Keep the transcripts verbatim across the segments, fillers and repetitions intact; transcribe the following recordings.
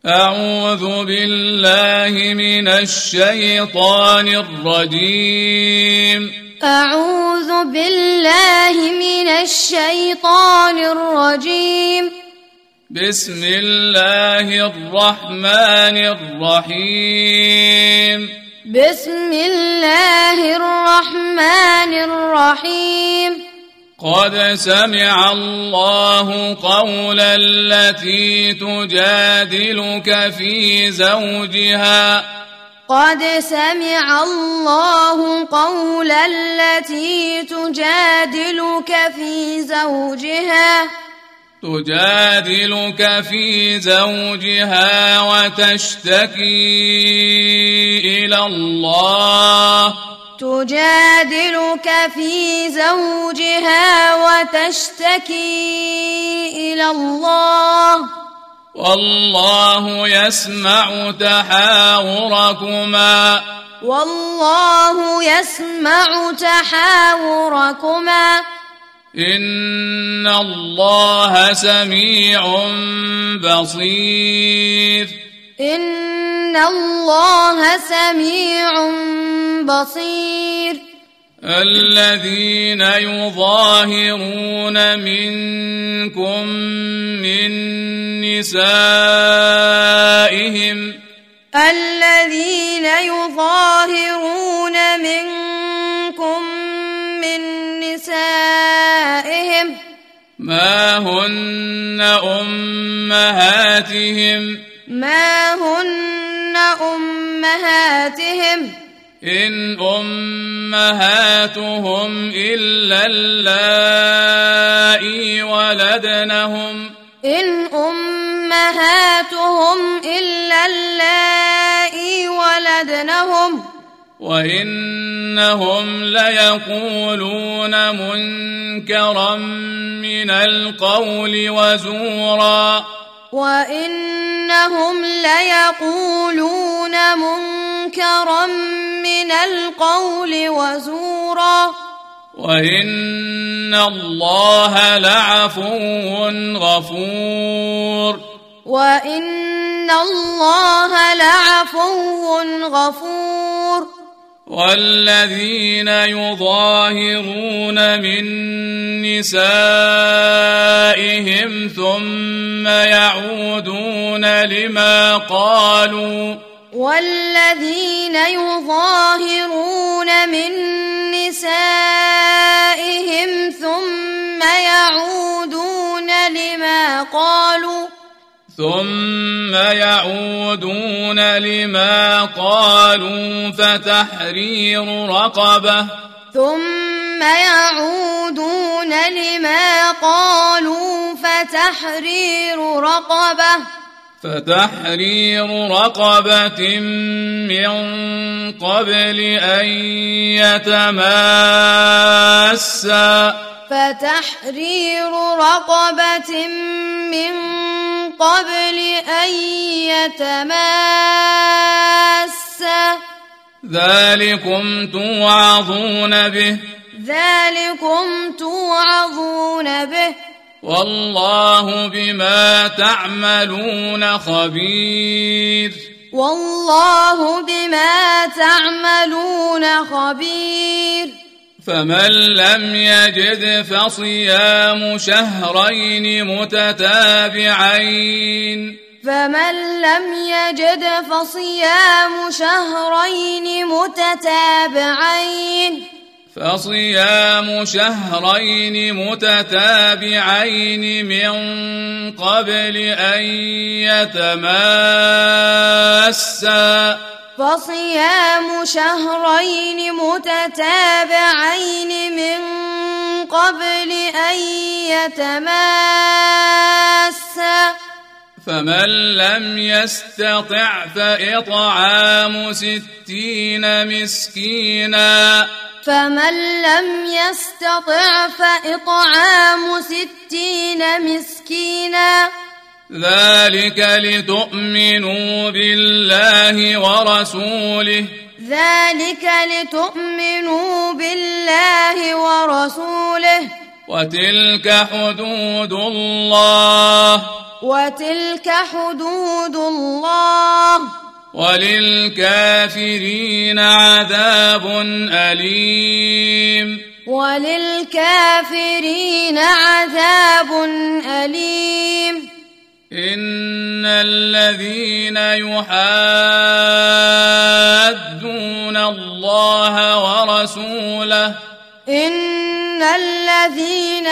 أعوذ بالله من الشيطان الرجيم أعوذ بالله من الشيطان الرجيم بسم الله الرحمن الرحيم بسم الله الرحمن الرحيم قد سمع الله قول التي تجادلك في زوجها قد سمع الله قول التي تجادلك في زوجها تجادلك في زوجها وتشتكي إلى الله تجادلك في زوجها وتشتكي إلى الله والله يسمع تحاوركما والله يسمع تحاوركما إن الله سميع بصير إن الله سميع بصير الذين يظاهرون منكم من نسائهم الذين يظاهرون منكم من نسائهم ما هن أمهاتهم ما هن أمهاتهم إن أمهاتهم إلا اللائي ولدنهم إن أمهاتهم إلا اللائي ولدنهم وإنهم ليقولون منكرا من القول وزورا وإنهم ليقولون منكرا من القول وزورا وإن الله لعفو غفور وإن الله لعفو غفور والذين يظاهرون من نسائهم ثم يعودون لما قالوا والذين يظاهرون من نسائهم ثم يعودون لما قالوا ثم يعودون لما قالوا فتحرير رقبة ثم يعودون لما قالوا فتحرير رقبة فتحرير رقبة من قبل أن يتماسا فتحرير رقبة من قبل أن يتماسا ذلكم توعظون به ذلكم توعظون به والله بما تعملون خبير والله بما تعملون خبير فمن لم يجد فصيام شهرين متتابعين فمن لم يجد فصيام شهرين متتابعين فصيام شهرين متتابعين من قبل أن يتماسا فصيام شهرين متتابعين من قبل أن يتماسا فمن لم يستطع فإطعام ستين مسكينا فمن لم يستطع فإطعام ستين مسكينا ذلك لتؤمنوا بالله ورسوله ذلك لتؤمنوا بالله ورسوله وتلك حدود الله وتلك حدود الله وللكافرين عذاب أليم وللكافرين عذاب أليم إن الذين يحادون الله ورسوله إن الذين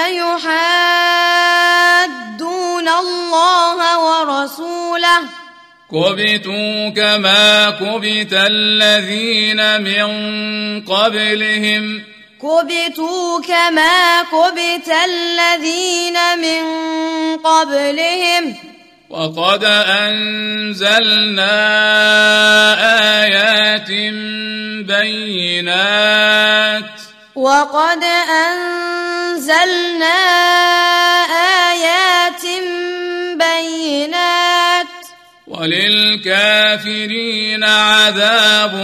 يحادون الله ورسوله كبتوا كما كبت الذين من قبلهم كبتوا كما كبت الذين من قبلهم وقد أنزلنا آيات بينات وقد أنزلنا آيات بينات وللكافرين عذاب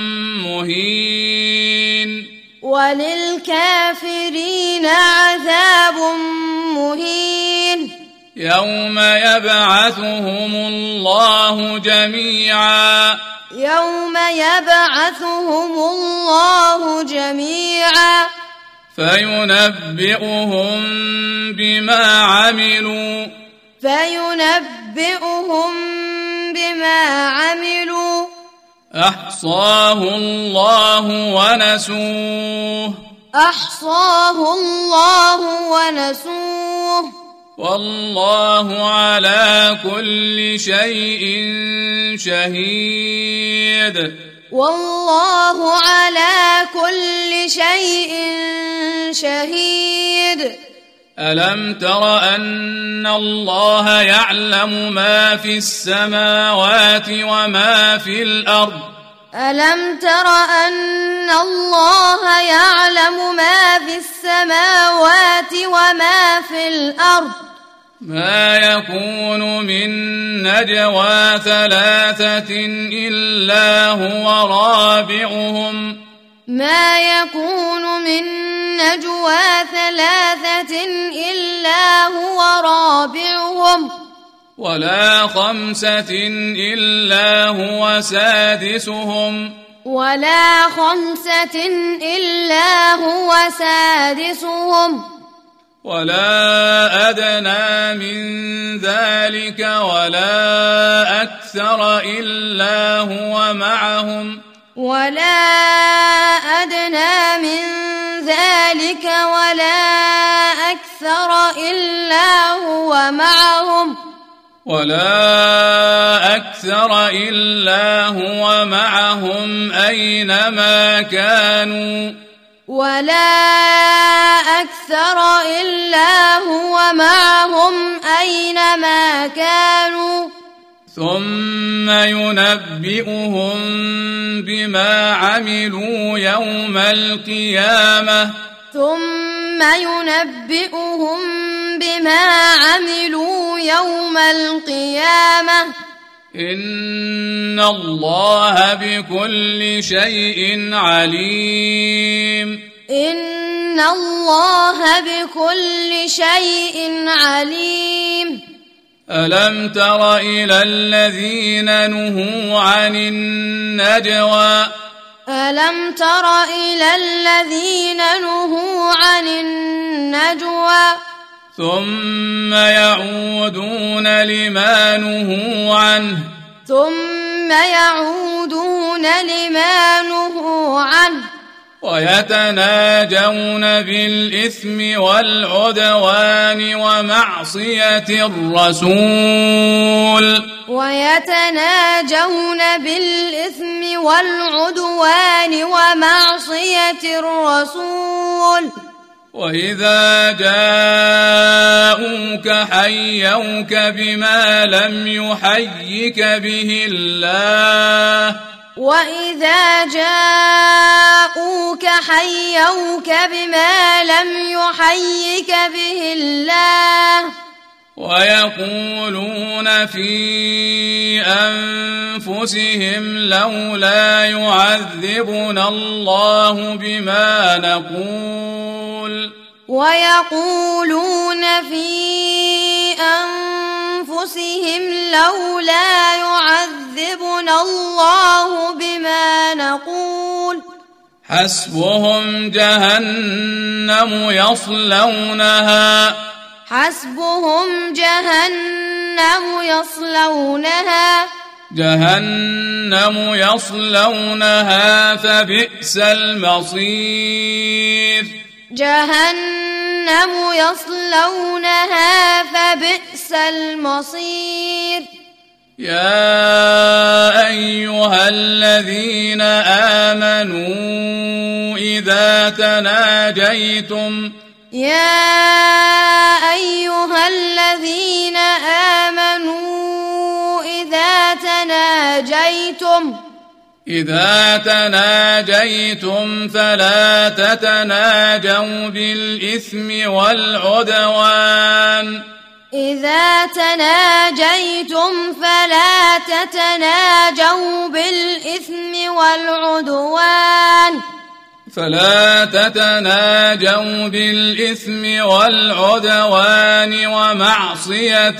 مهين وللكافرين عذاب مهين يوم يبعثهم الله جميعا يوم يبعثهم الله جميعا فينبئهم بما عملوا فينبئهم بما عملوا أحصاه الله ونسوه أحصاه الله ونسوه والله على كل شيء شهيد والله على كل شيء شهيد ألم تر أن الله يعلم ما في السماوات وما في الأرض ألم تر أن الله يعلم ما في السماوات وما في الأرض ما يكون من نجوى ثلاثة إلا هو رابعهم ما يكون من نجوى ثلاثة إلا هو رابعهم ولا خمسة إلا هو سادسهم ولا خمسة إلا هو سادسهم ولا أدنى من ذلك ولا أكثر إلا هو معهم ولا أدنى من ذلك ولا أكثر إلا هو معهم ولا أكثر إلا هو معهم أينما كانوا ولا أكثر إلا هو معهم أينما كانوا ثم ينبئهم بما عملوا يوم القيامة ثم ينبئهم بما عملوا يوم القيامة إن الله بكل شيء عليم إن الله بكل شيء عليم ألم تر إلى الذين نهوا عن النجوى ألم تر إلى الذين نهوا عن النجوى ثم يعودون لما نهوا عنه ثم يعودون لما نهوا عنه ويتناجون بالإثم والعدوان ومعصية الرسول ويتناجون بالإثم والعدوان ومعصية الرسول وإذا جاءوك حيوك بما لم يحيك به الله وإذا جاءوك حيوك بما لم يحيك به الله ويقولون في أنفسهم لولا يعذبنا الله بما نقول ويقولون في أنفسهم لولا يعذبنا الله حسبهم جهنم يصلونها حسبهم جهنم يصلونها جهنم يصلونها فبئس المصير جهنم يصلونها فبئس المصير يا أيها الذين آمنوا إذا تناجيتم يا أيها الذين آمنوا إذا تناجيتم إذا تناجيتم فلا تتناجوا بالإثم والعدوان إذا تناجيتم فلا تتناجوا بالإثم والعدوان فلا تتناجوا بالإثم والعدوان ومعصية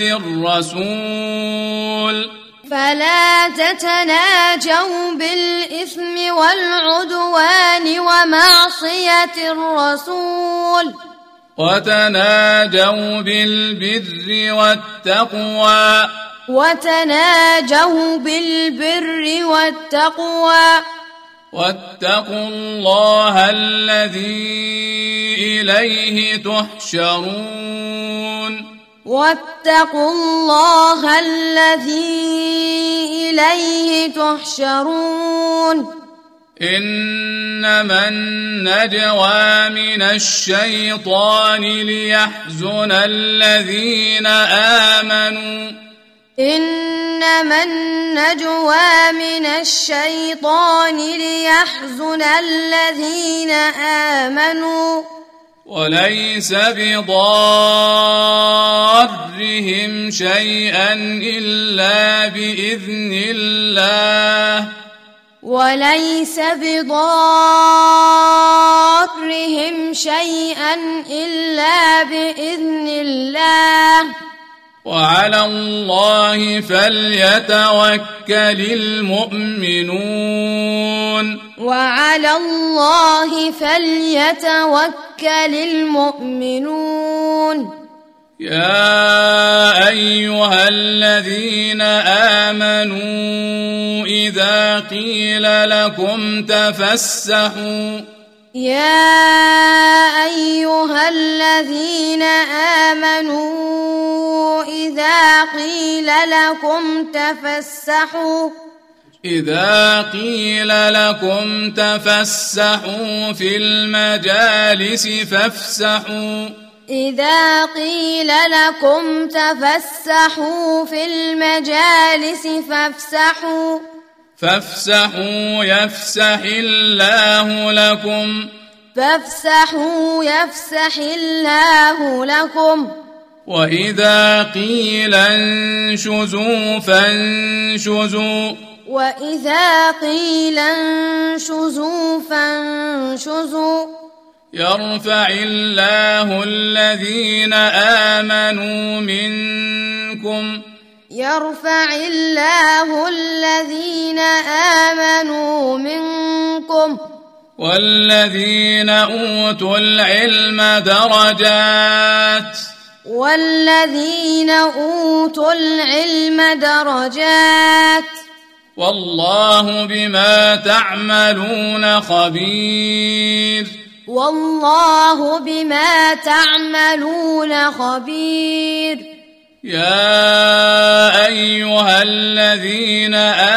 الرسول فلا تتناجوا بالإثم والعدوان ومعصية الرسول وتناجوا بالبر والتقوى وتناجوا بالبر والتقوى واتقوا الله الذي إليه تحشرون واتقوا الله الذي إليه تحشرون إنما النجوى من الشيطان ليحزن الذين آمنوا إنما النجوى من الشيطان ليحزن الذين آمنوا وليس بضارهم شيئا إلا بإذن الله وليس بضارهم شيئا إلا بإذن الله وعلى الله فليتوكل المؤمنون وعلى الله فليتوكل المؤمنون يا أيها الذين آمنوا إذا قيل لكم تفسحوا يا أيها الذين آمنوا إذا قيل لكم تفسحوا إذا قيل لكم تفسحوا في المجالس فافسحوا إذا قيل لكم تفسحوا في المجالس فافسحوا فافسحوا يفسح الله لكم فافسحوا يفسح الله لكم وإذا قيل انشزوا فانشزوا وإذا قيل انشزوا فانشزوا يرفع الله الذين آمنوا منكم يرفع الله الذين آمنوا منكم والذين أوتوا العلم درجات والذين أوتوا العلم درجات والله بما تعملون خبير والله بما تعملون خبير يا أيها الذين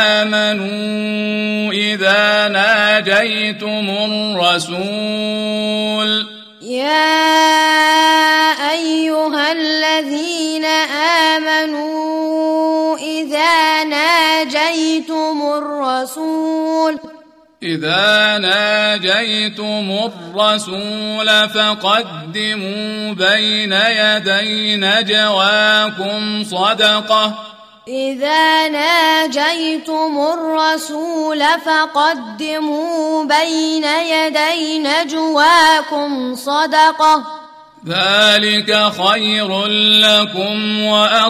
آمنوا إذا ناجيتم الرسول يا أيها الذين آمنوا إذا ناجيتم الرسول إذا ناجيتم الرسول فقدموا بين يدي نجواكم صدقة إذا ناجيتم الرسول فقدموا بين يدي نجواكم صدقة ذلك خير لكم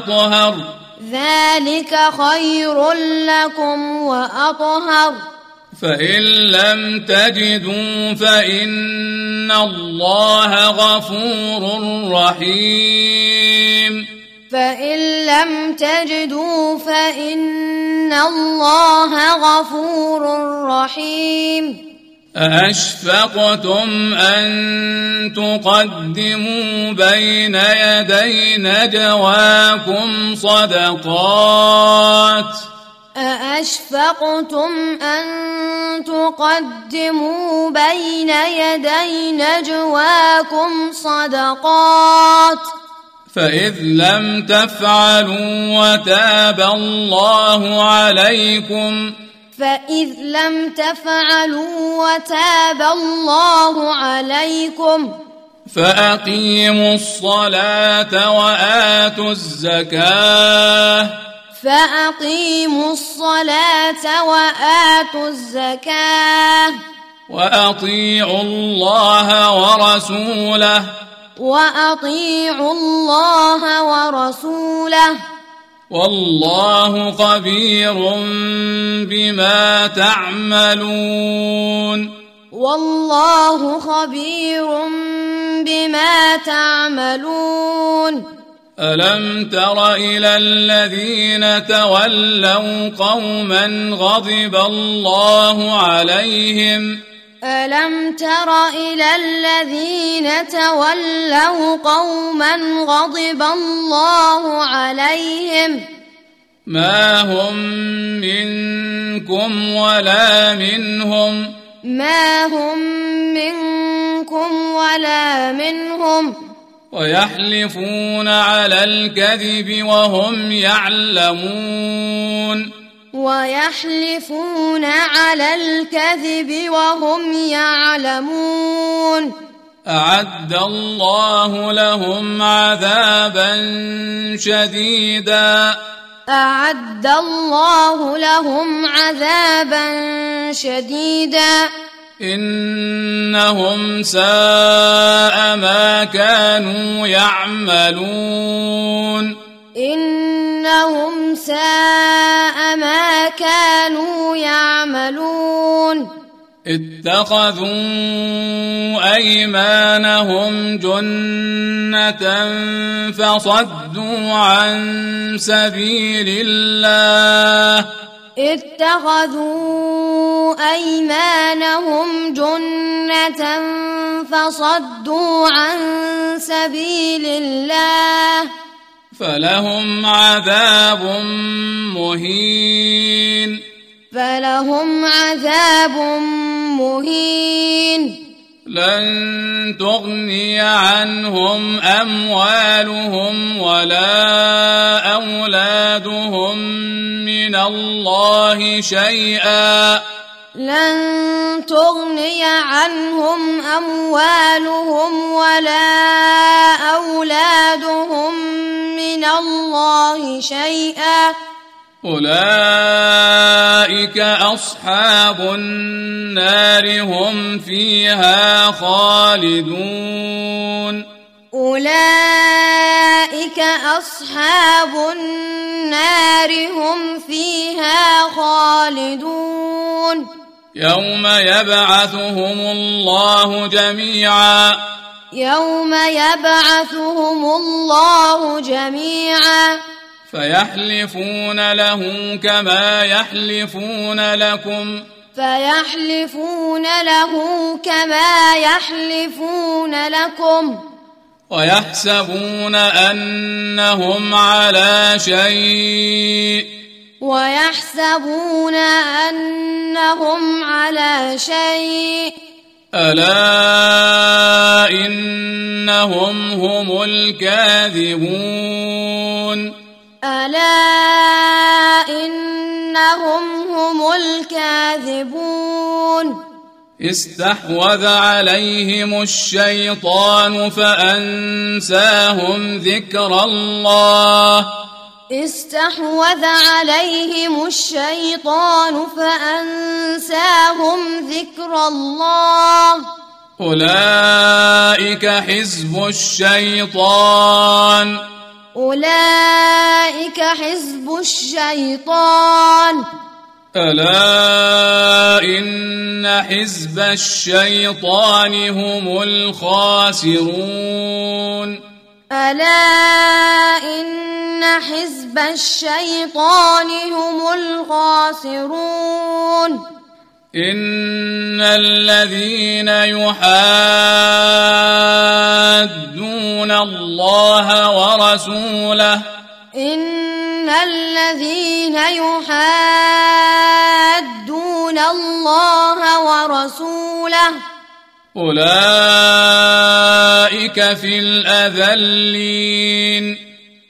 وأطهر ذلك خير لكم وأطهر فإن لم تجدوا فإن الله غفور رحيم فإن لم تجدوا فإن الله غفور رحيم أأشفقتم أن تقدموا بين يدي نجواكم صدقات أأشفقتم أن تقدموا بين يدي نجواكم صدقات فإذ لم تفعلوا وتاب الله عليكم فإذ لم تفعلوا وتاب الله عليكم فأقيموا الصلاة وآتوا الزكاة فأقيموا الصلاة وآتوا الزكاة وأطيعوا الله ورسوله وأطيعوا الله ورسوله والله خبير بما تعملون والله خبير بما تعملون ألم تر إلى الذين تولوا قوما غضب الله عليهم ألم تر إلى الذين تولوا قوما غضب الله عليهم ما هم منكم ولا منهم ما هم منكم ولا منهم ويحلفون على الكذب وهم يعلمون ويحلفون على الكذب وهم يعلمون أعد الله لهم عذابا شديدا أعد الله لهم عذابا شديدا إنهم ساء ما كانوا يعملون إنهم ساء ما كانوا يعملون اتخذوا أيمانهم جنة فصدوا عن سبيل الله اتخذوا أيمانهم جنة فصدوا عن سبيل الله فلهم عذاب مهين فلهم عذاب مهين لن تغني عنهم أموالهم ولا أولادهم من الله شيئا لن تغني عنهم أموالهم ولا أولادهم من الله شيئا أولئك أصحاب النار هم فيها خالدون أولئك أصحاب النار هم فيها خالدون يوم يبعثهم الله جميعا يوم يبعثهم الله جميعا فيحلفون له كما يحلفون لكم فيحلفون له كما يحلفون لكم ويحسبون أنهم على شيء ويحسبون أنهم على شيء ألا إنهم هم الكاذبون ألا إنهم هم الكاذبون استحوذ عليهم الشيطان فأنساهم ذكر الله استحوذ عليهم الشيطان فأنساهم ذكر الله أولئك حزب الشيطان أولئك حزب الشيطان ألا إن حزب الشيطان هم الخاسرون ألا إن حزب الشيطان هم الخاسرون إن الذين يحادون الله ورسوله إن الذين يحادون الله ورسوله أولئك في الأذلين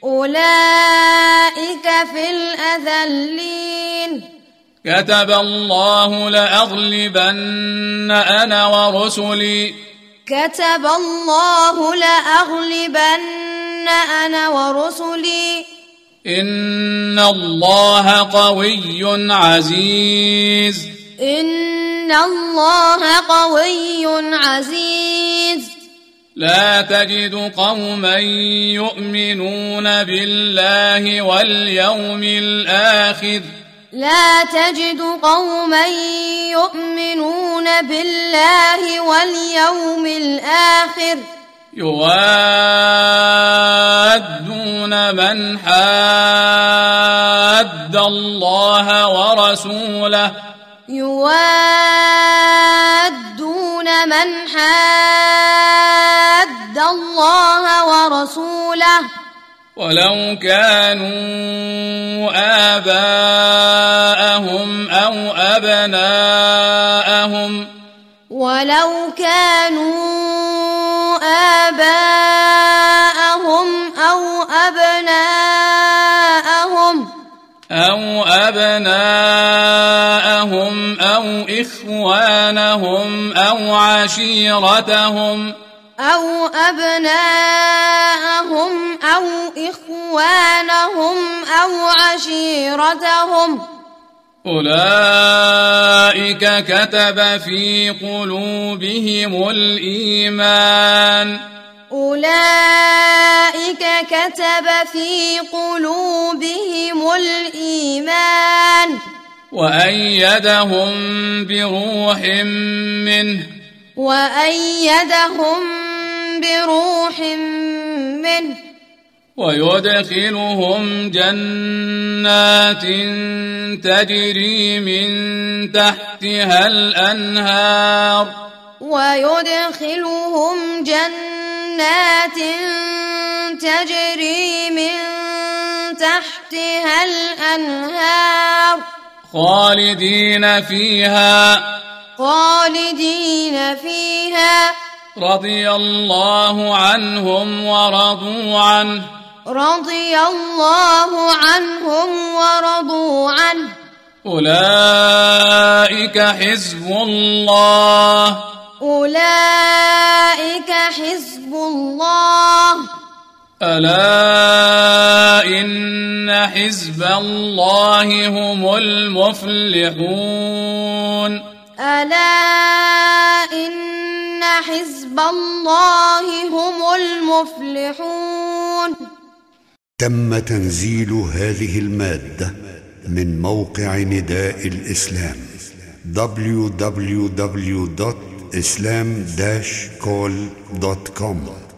أولئك في الأذلين كتب الله لأغلبن أنا ورسلي كتب الله لأغلبن أنا ورسلي إن الله قوي عزيز إن الله قوي عزيز لا تجد قوما يؤمنون بالله واليوم الآخر لا تجد قوما يؤمنون بالله واليوم الآخر يوادون من حاد الله ورسوله يوادون من حاد الله ورسوله ولو كانوا آباءهم أو أبناءهم ولو كانوا آباءهم أو أبناءهم أو أبناءهم أو إخوانهم أو عشيرتهم أو أبناءهم أو إخوانهم أو عشيرتهم أولئك كتب في قلوبهم الإيمان أولئك كتب في قلوبهم الإيمان وأيدهم بروح منه وأيدهم بروح منه ويدخلهم جنات تجري من تحتها الأنهار ويدخلهم جنات تجري من تحتها الأنهار خالدين فيها خالدين فيها رضي الله عنهم ورضوا عنه رضي الله عنهم ورضوا عنه أولئك حزب الله أولئك حزب الله ألا إن حزب الله هم المفلحون ألا إن حزب الله هم المفلحون. تم تنزيل هذه المادة من موقع نداء الإسلام دبليو دبليو دبليو دوت إسلام داش كول دوت كوم.